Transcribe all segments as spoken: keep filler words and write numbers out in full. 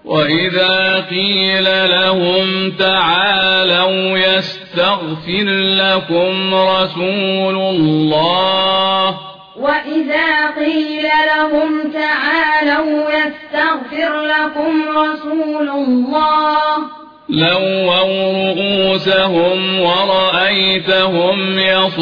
وإذا قيل لهم تعالوا يستغفر لكم رسول الله وإذا قيل لهم تعالوا يستغفر لكم رسول الله لووا رؤوسهم ورأيتهم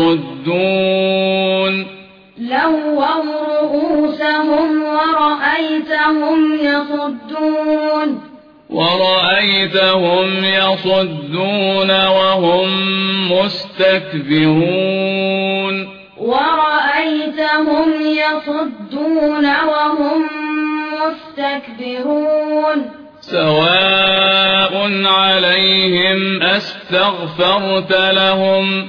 يصدون لووا رؤوسهم ورأيتهم يصدون ورأيتهم يصدون وهم مستكبرون ورأيتهم يصدون وهم مستكبرون سواء عليهم أستغفرت لهم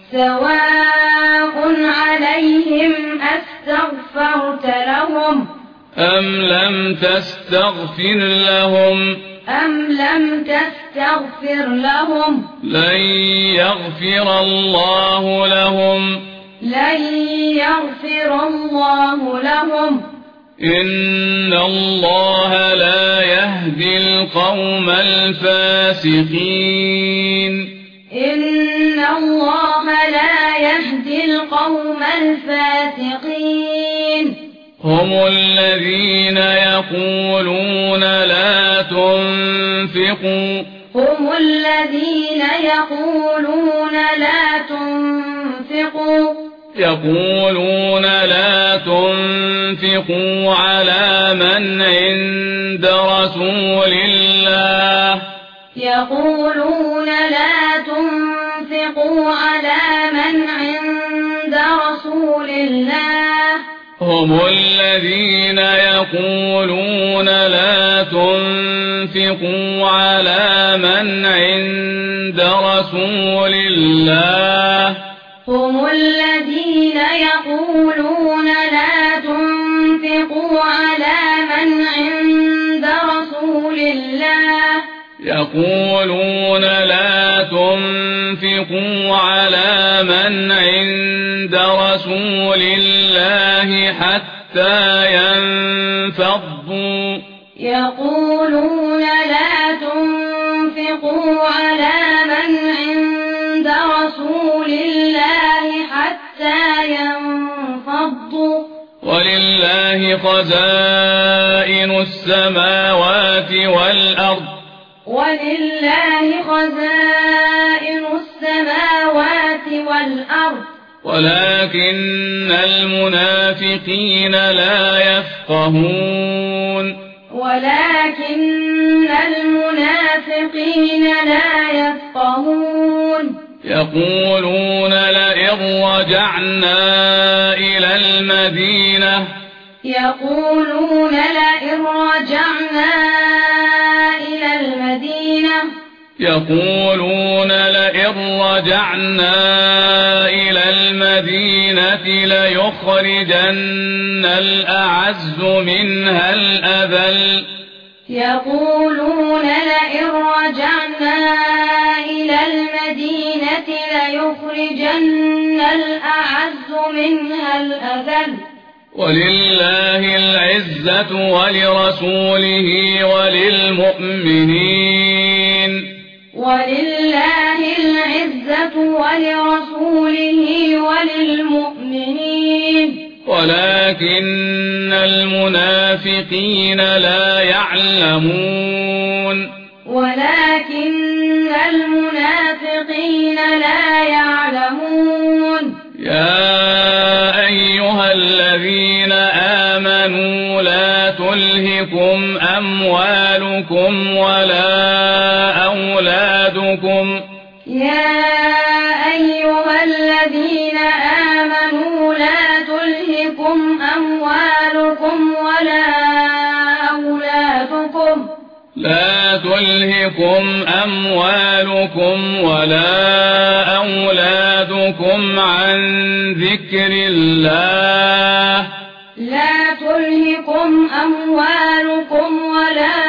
سواء عليهم أستغفرت لهم أم لم تستغفر لهم أم لم تستغفر لهم لن يغفر الله لهم لن يغفر الله لهم إن الله لا يهدي القوم الفاسقين إن الله لا يهدي القوم الفاسقين هم الذين يقولون لا تنفقوا هم الذين يقولون لا تنفقوا يقولون لا تنفقوا على من عند رسول الله يقولون لا تنفقوا على من عند رسول الله هم الذين يقولون لا تنفقوا على من عند رسول الله هم الذين يقولون لا تنفقوا على من عند رسول الله يقولون لا تنفقوا على من عند رسول الله حتى ينفضوا يقولون لا تنفقوا على من عند رسول الله حتى ينفضوا ولله خزائن السماوات والأرض ولله خزائن السماوات والأرض ولكن المنافقين لا يفقهون ولكن المنافقين لا يفقهون يقولون لئن رجعنا إلى المدينة يقولون لئن رجعنا إلى المدينة يقولون لئن رجعنا إلى المدينة ليخرجن الأعز منها الأذل يقولون لئن رجعنا إلى المدينة ليخرجن الأعز منها الأذل ولله العزة ولرسوله وللمؤمنين ولله العزة ولرسوله وللمؤمنين ولكن المنافقين لا يعلمون ولكن المنافقين لا يعلمون يا أيها الذين آمنوا لا تلهكم أموالكم ولا أولادكم يا أيها الذين آمنوا لا تلهكم أموالكم ولا أولادكم لا تلهكم أموالكم ولا أولادكم عن ذكر الله لا تلهكم أموالكم ولا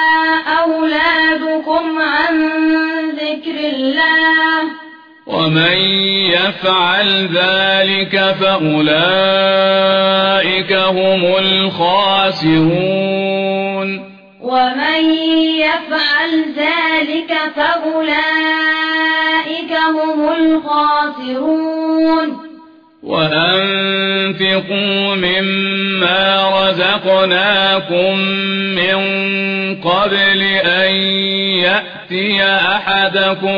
أولادكم عن ذكر الله ومن يفعل ذلك فأولئك هم الخاسرون ومن يفعل ذلك فأولئك هم الخاسرون وأنفقوا مما رزقناكم من قبل أن يأتي أحدكم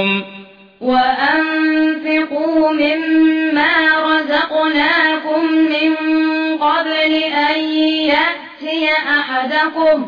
وأنفقوا مما رزقناكم من قبل أن يأتي أحدكم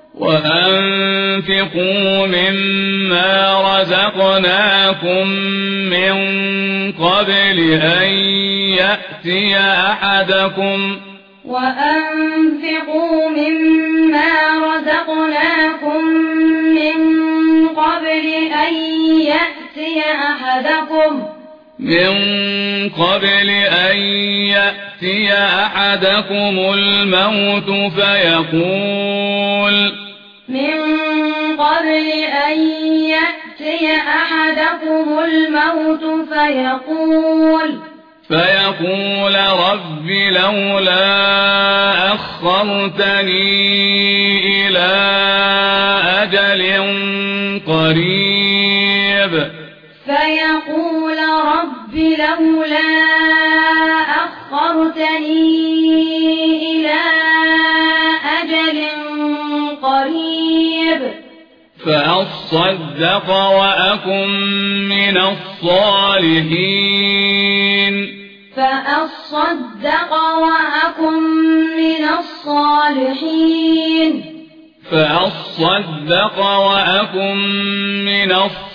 وأنفقوا مما رزقناكم من قبل أن يأتي أحدكم وأنفقوا مما رزقناكم من قبل أن يأتي أحدكم من قبل أن يأتي أحدكم الموت فيقول من قبل أن يأتي أحدكم الموت فيقول فيقول رب لولا أخرتني إلى أجل قريب فيقول رب لولا أخرتني إلى أجل قريب فأصدق وأكن من الصالحين فأصدق وأكن من الصالحين فأصدق وأكن من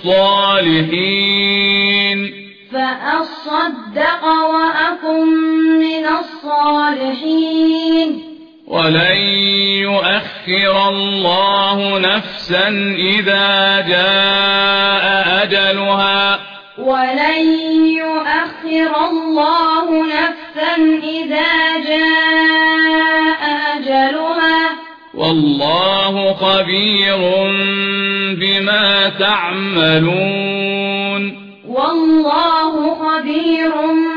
الصالحين فأصدق وأكن من الصالحين ولن يؤخر الله نفسا إذا جاء أجلها ولن يؤخر الله نفسا إذا جاء أجلها والله خبير بما تعملون والله خبير